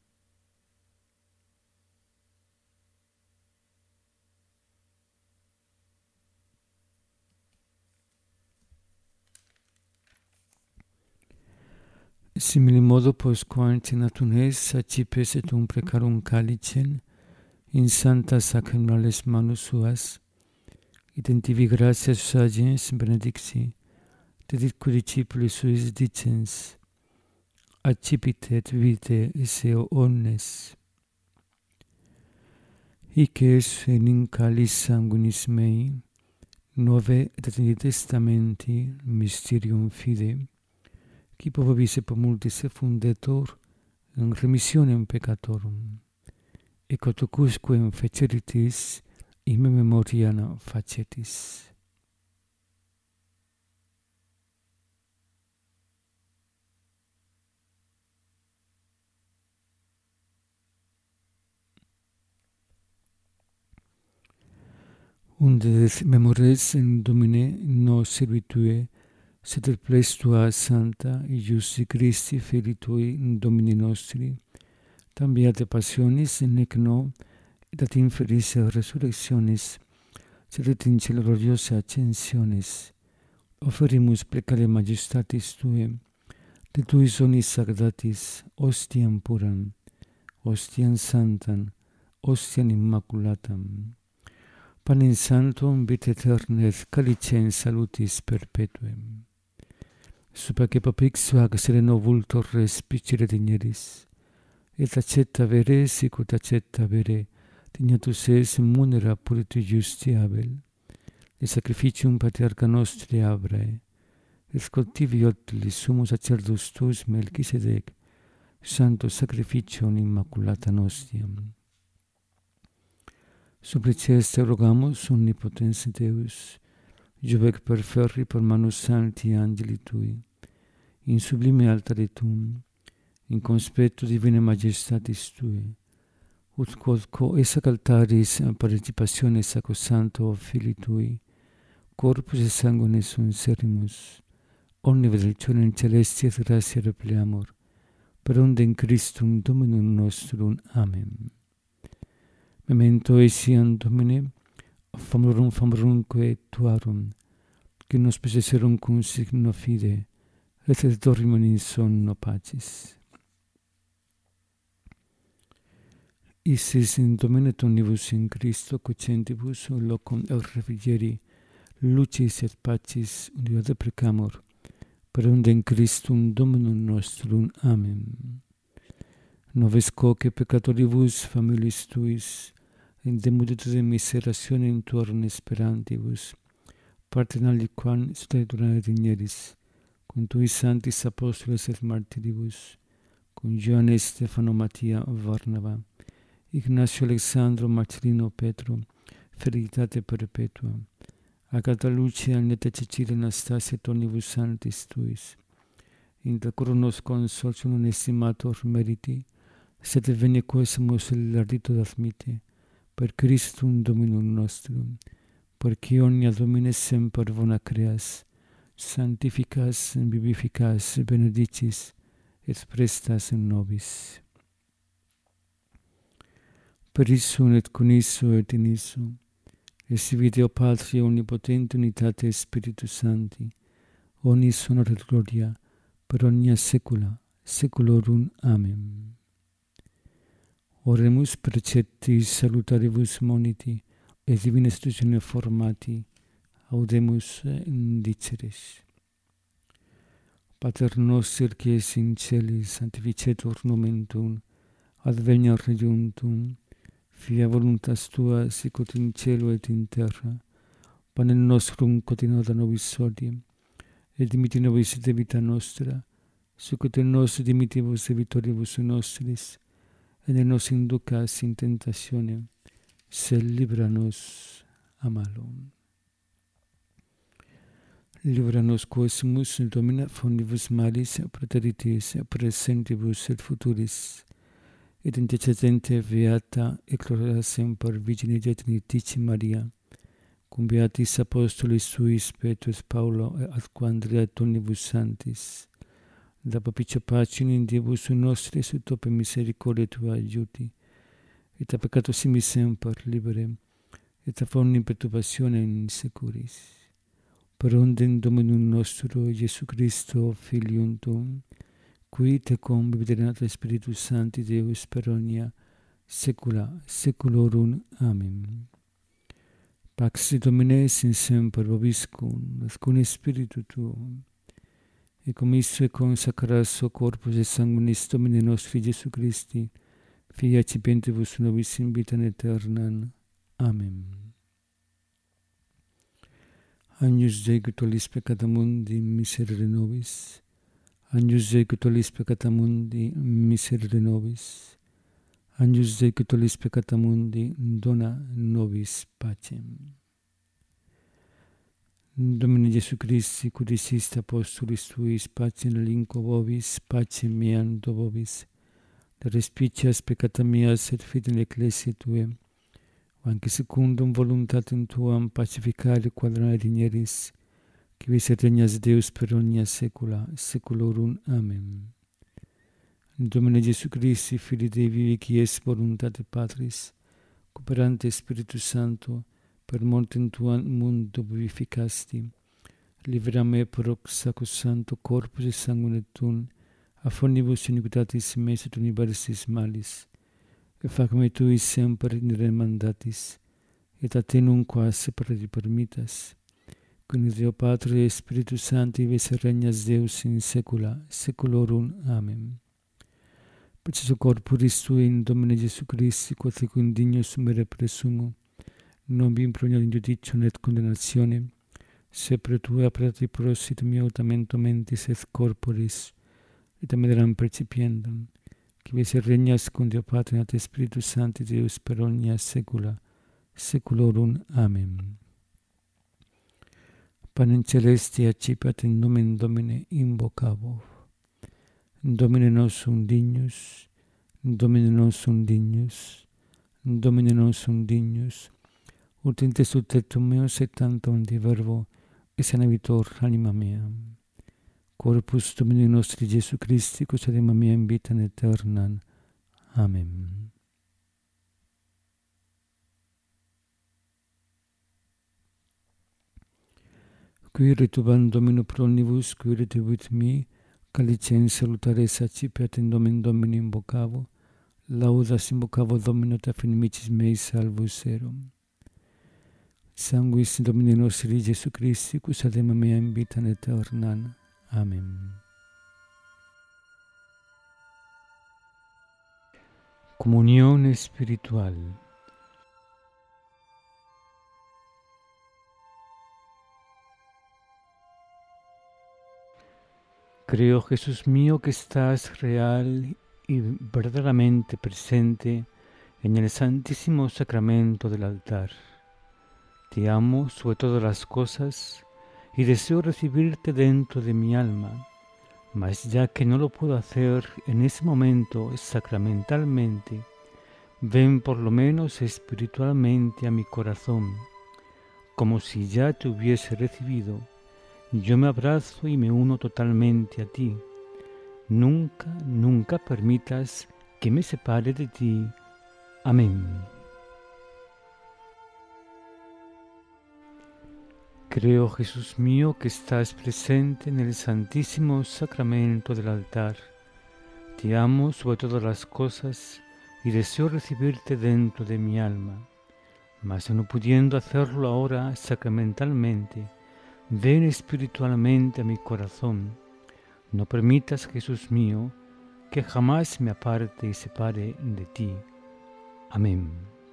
Simili modo postquam cenatum es, accipes et precarum calicem, in sanctas sacramentales manus suas, et in tibi gratias sagens benedicti, deditque discipulis suis dicens, accipite et vite esse omnes. Hic es in calis sanguinis mei, Novae et in testamenti mysterium fide, qui vobis et multis fundetur in remissionem peccatorum, et quotocusquem feceritis, in me memoriam facetis. Unde memores in Domine nos servitue, sed et ples Tua Santa, Iusti Christi, Filii Tui, Domini nostri, tam beate passionis, nec no, et ad inferis resurrectionis, sed et in cielo gloriosa ascensionis, offerimus precare majestatis Tue, de Tui sonis sagradatis, ostiam puram, ostiam santam, ostiam immaculatam, panem sanctum vitae aeterna et calicem salutis perpetuem. Supra que papixua ac sereno vultor respicere digneris, et accetta vere sicut accetta vere, dignatus es munera puritu justi Abel, et sacrificium patriarcha nostri Abrae, et scoltivi otilis sumus sacerdus tuus Melchisedec, santo sacrificium immaculata nostiam. Suppliceste rogamus omnipotens Deus, Giovec per ferri per manus sancti angeli tui, in sublime altare tuum, in conspetto divine majestatis tui, ut quodco essac altaris participationes sacrosancto Filii tui, corpus et sanguine sunt serimus, omni benedictionem celestia et gratia repleamur, per undem Christum Dominum nostrum. Amen. Memento etiam Domine, famorumque tuarum, qui nos possesserum cum signo fide, et dormim in sonno pacis. Isis in Domine omnibus in Christo cocentibus locum el refrigeri, lucis et pacis unitate precamur, per undem Christum Dominum nostrum. Amen. Noves coque peccatoribus familiis tuis, in demuditude miserationem tuorum esperantibus, partem aliquam sutedura digneris, cum tui sanctis apostoles et martiribus, cum Ioanne Stefano Mattia Varnava, Ignacio Alexandro Marcelino Petro, felicitate perpetua, Agata Lucia Agneta Cecilia Anastasia et omnibus sanctis tuis, inter coro nos consortium non estimator meriti, sed venie quesumus lardito admite, per Christum Dominum nostrum, perque omnia Domine semper bona creas, sanctificas, vivificas, benedicis, et prestas in nobis. Per issum et con issum et in issum, esse Deo Patria omnipotente unitate Spiritus Sancti, omnis honor et gloria, per omnia saecula saeculorum. Amen. Oremus preceptis salutaribus moniti, et divina institutione formati, audemus indiceres. Pater noster, qui es in celis, sanctificetur nomen tuum, adveniat regnum tuum, fiat voluntas tua sicut in cielo et in terra. Panem nostrum quotidianum da nobis hodie, et dimitti nobis debita nostra, sicut et nos dimittibus debitoribus nostris, et ne nos inducas in tentationem, sed libera nos a malo. Libera nos quesumus, Domine, fondibus malis, praeteritis, presentibus et futuris, et intercedente beata et gloriosa semper Virgine Dei Trinitatio Maria, cum beatis apostolis suis Petrus Paulo et Andrea et omnibus sanctis, da propicia pace in Diebus nostris ut ope misericordia tua aiuti, et a peccato simis semper liberem, et a omnium perturbationem securis. Per undem Dominum nostro Iesu Christo, Filium tuum, qui tecum vividerat Spiritus Sancti Deus per omnia saecula saeculorum. Amen. Pax Domine sin semper vobiscum, et cum spiritu tuum, et cum isse consacrasso corpus et sanguinis Domini nostri Iesu Christi, Filii accipientibus nobis in vitam aeternam. Amen. Agnus Dei qui tollis peccata mundi, miserere nobis. Agnus Dei qui tollis peccata mundi, miserere nobis. Agnus Dei qui tollis peccata mundi, dona nobis pacem. Domine Iesu Christi, qui diciste apostolis tuis, pacem relinquo vobis, pacem meam do vobis, de respicias peccata meas et fidem ecclesiae tuae, anque secundum voluntatem tuam pacificare quadrare digneris, qui vis et regnas Deus per omnia saecula saeculorum. Amen. Domine Iesu Christi, Filii Dei vivi, qui es voluntate Patris, cooperante Spiritus Sancto, per mortem tuam mundo vivificasti, libera me per hoc sacrosancto corpus et sanguine tuum, a omnibus iniquitatis meis et universis malis, et fac me tui semper ignere mandatis, et a te nunquam separati permittas, cum Deo Patria et Spiritus Sancti vis et regnas Deus in saecula saeculorum. Amen. Per so corporis tui in Domine Iesu Christi, quod secum dignus sumere presumo, non vi improniat in judicium et condemnationem, sed per tua prati prosit mea utamento mentis et corporis, et ameram percipiendum, qui vis et regnas cum Deo Patria et Spiritus Sancti Deus per omnia saecula saeculorum. Amen. Panem celeste accipiat in nomen Domine invocavo. Domine nostrum dignus, Domine nostrum dignus, Domine nostrum dignus, ut in te subtectum meus et tantum di verbo, et sanavitor anima mea. Corpus Domini nostri Jesu Christi, cus anima mea in vitam aeternam. Amen. Qui retubam Domino pro omnibus, qui retribuit mi, calicens salutares accipiat in nomen Domini invocavo, laudas invocavo Domino ta finimicis mei salvus erum. Sanguis Domini nostri Jesu Christi, cus anima mea in vitam aeternam. Amen. Comunión espiritual. Creo, Jesús mío, que estás real y verdaderamente presente en el santísimo sacramento del altar. Te amo sobre todas las cosas y deseo recibirte dentro de mi alma, mas ya que no lo puedo hacer en ese momento sacramentalmente, ven por lo menos espiritualmente a mi corazón, como si ya te hubiese recibido. Yo me abrazo y me uno totalmente a ti. Nunca, nunca permitas que me separe de ti. Amén. Creo, Jesús mío, que estás presente en el santísimo sacramento del altar. Te amo sobre todas las cosas y deseo recibirte dentro de mi alma. Mas no pudiendo hacerlo ahora sacramentalmente, ven espiritualmente a mi corazón. No permitas, Jesús mío, que jamás me aparte y separe de ti. Amén.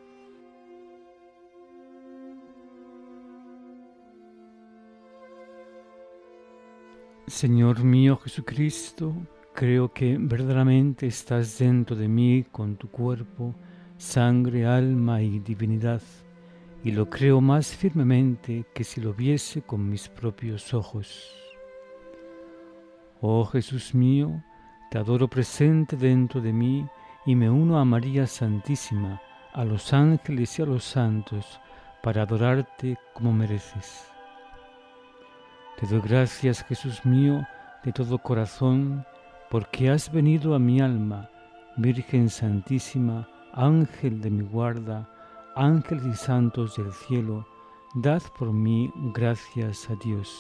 Señor mío Jesucristo, creo que verdaderamente estás dentro de mí con tu cuerpo, sangre, alma y divinidad, y lo creo más firmemente que si lo viese con mis propios ojos. Oh Jesús mío, te adoro presente dentro de mí y me uno a María Santísima, a los ángeles y a los santos, para adorarte como mereces. Te doy gracias, Jesús mío, de todo corazón, porque has venido a mi alma, Virgen Santísima, Ángel de mi guarda, ángeles y santos del cielo, dad por mí gracias a Dios.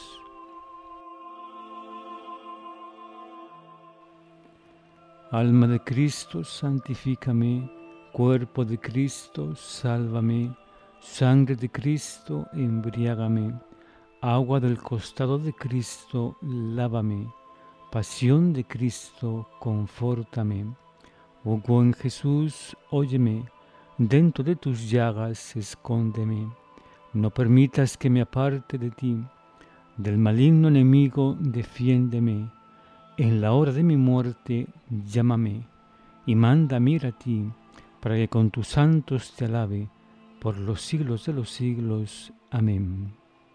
Alma de Cristo, santifícame, cuerpo de Cristo, sálvame, sangre de Cristo, embriágame, agua del costado de Cristo, lávame, pasión de Cristo, confórtame. Oh buen Jesús, óyeme, dentro de tus llagas escóndeme, no permitas que me aparte de ti, del maligno enemigo defiéndeme, en la hora de mi muerte llámame, y mándame ir a ti, para que con tus santos te alabe, por los siglos de los siglos. Amén.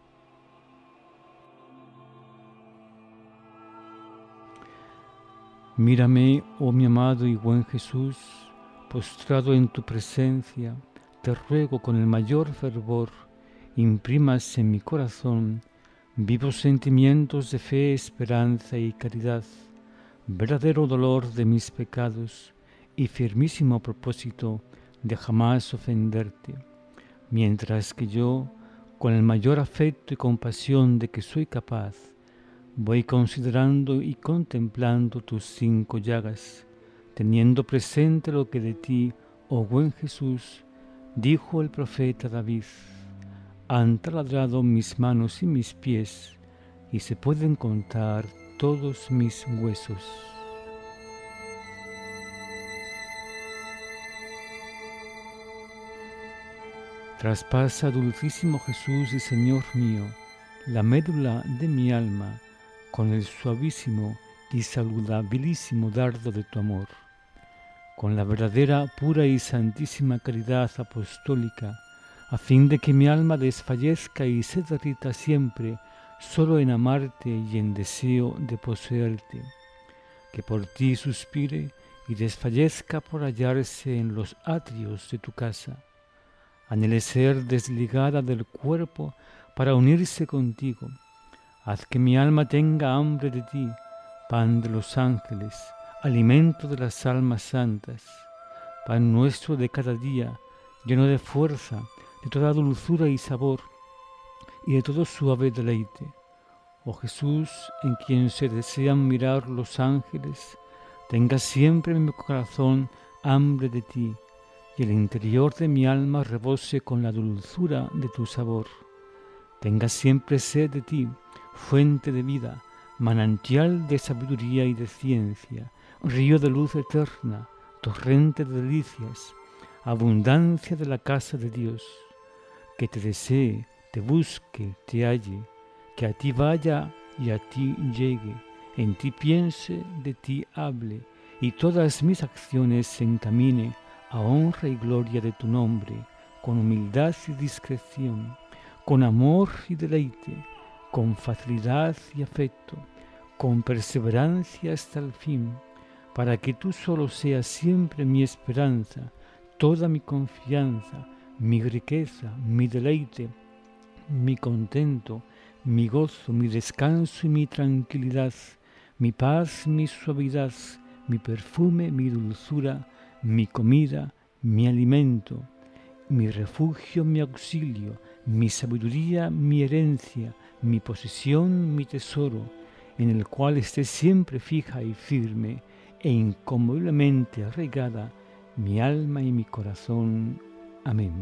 Mírame, oh mi amado y buen Jesús, postrado en tu presencia, te ruego con el mayor fervor, imprimas en mi corazón vivos sentimientos de fe, esperanza y caridad, verdadero dolor de mis pecados y firmísimo propósito de jamás ofenderte, mientras que yo, con el mayor afecto y compasión de que soy capaz, voy considerando y contemplando tus 5 llagas, teniendo presente lo que de ti, oh buen Jesús, dijo el profeta David: han taladrado mis manos y mis pies, y se pueden contar todos mis huesos. Traspasa, dulcísimo Jesús y Señor mío, la médula de mi alma, con el suavísimo y saludabilísimo dardo de tu amor, con la verdadera, pura y santísima caridad apostólica, a fin de que mi alma desfallezca y se derrita siempre solo en amarte y en deseo de poseerte, que por ti suspire y desfallezca por hallarse en los atrios de tu casa. Anhele ser desligada del cuerpo para unirse contigo. Haz que mi alma tenga hambre de ti, pan de los ángeles, alimento de las almas santas, pan nuestro de cada día, lleno de fuerza, de toda dulzura y sabor, y de todo suave deleite. Oh Jesús, en quien se desean mirar los ángeles, tenga siempre en mi corazón hambre de ti, y el interior de mi alma rebose con la dulzura de tu sabor. Tenga siempre sed de ti, fuente de vida, manantial de sabiduría y de ciencia, río de luz eterna, torrente de delicias, abundancia de la casa de Dios. Que te desee, te busque, te halle, que a ti vaya y a ti llegue, en ti piense, de ti hable, y todas mis acciones se encamine a honra y gloria de tu nombre, con humildad y discreción, con amor y deleite, con facilidad y afecto, con perseverancia hasta el fin, para que tú solo seas siempre mi esperanza, toda mi confianza, mi riqueza, mi deleite, mi contento, mi gozo, mi descanso y mi tranquilidad, mi paz, mi suavidad, mi perfume, mi dulzura, mi comida, mi alimento, mi refugio, mi auxilio, mi sabiduría, mi herencia, mi posesión, mi tesoro, en el cual esté siempre fija y firme e inconmoviblemente arraigada mi alma y mi corazón. Amén.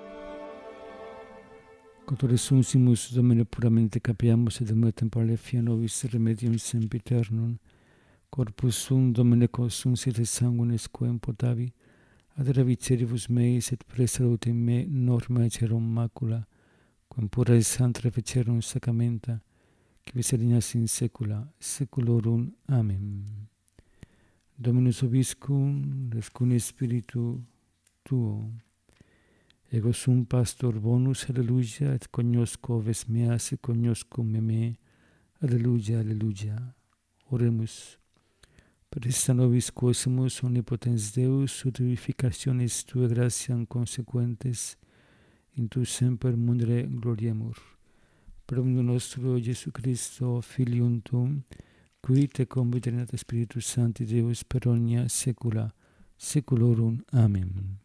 Cotore sunsimus Domine puramente capiamus et Domine temporale fia nobis remedium sempiternum, corpus sum Domine quos sit sanguinis quem potavi, ad reviceribus meis et praesalutem me norma cerum macula, quem pura et santa fecerum sacramenta, qui vis regnas in saecula saeculorum. Amen. Dominus vobiscum, et cum spiritu tuo. Ego sum pastor bonus, alleluia, et cognosco ves meas, et cognoscum me, alleluia, alleluia. Oremus. Per nobis quosimus omnipotens Deus, ut vivificationis Tuae gratiam consequentes, in Tu semper mundere gloriemur. Per omnibus nostro Jesu Christo, Filium Tuum, qui te conviterat Spiritus Sancti Deus per omnia saecula saeculorum. Amen.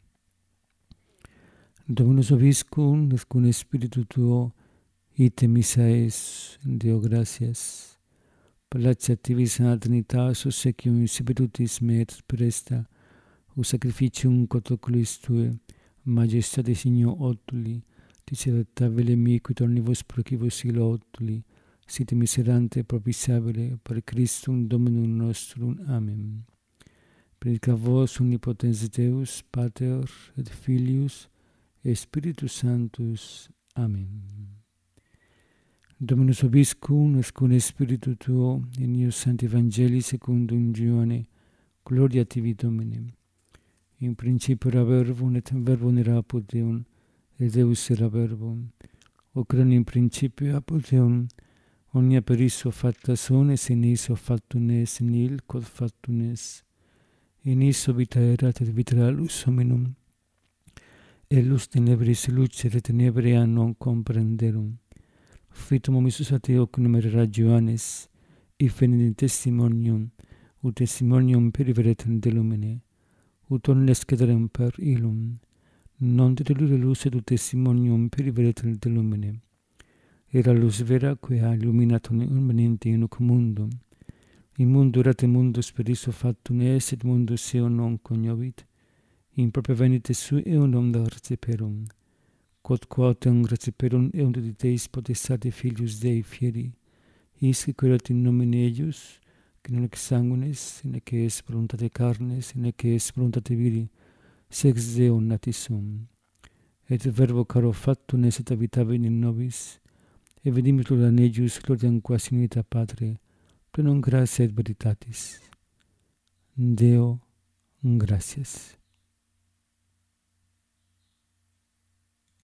Dominus vobiscum, et cum spiritu tuo, ite missa es, Deo gratias. Placeat tibi sana Trinitas, obsequium spiritus me et presta, o sacrificium cotoculis Tue, majestatis igno otuli, dicetabile mi quid omnibus procibus ilo otuli, sit miserante propitiabile per Christum Dominum nostrum. Amen. Benedicat vos omnipotens Deus, Pater et Filius, et Spiritus Sanctus. Amen. Dominus vobiscum, et cum spiritu tuo, in ius sancti Evangelii secundum Ioanne, gloria tibi Domine. In principio era verbum, et verbum era apud Deum, et Deus era verbum. Hoc in principio apud Deum, omnia per issue facta sunt, et in issue factum est, nihil quod factum est. In issue vita erat, et vita era lux hominum. Et lux tenebris lucere tenebrea non comprenderum. Fitum omissus a Te hoc numerera Ioannes, ifenet in testimonium, ut testimonium periveretem de lumine, ut omnes cederem per illum, non de delire lux et ut testimonium periveretem de lumine. Era lux vera quia illuminatum immanente in hoc mundum. In mundo erat mundus per issue factum est, et mundus eo non cognovit. In propria venite sui eum non receperum. Quod quotem receperum eum de Deis potestate Filius Dei fieri, isque querat in nomine eius, que non ex sanguinis, nec est voluntate carnes, nec est voluntate viri, sex Deo natis sum. Et verbo caro factum est, et habitabit in nobis, et vedimus gloria in eius, gloriam quasi in unita Patre, plenum gratia et veritatis. Deo gratias.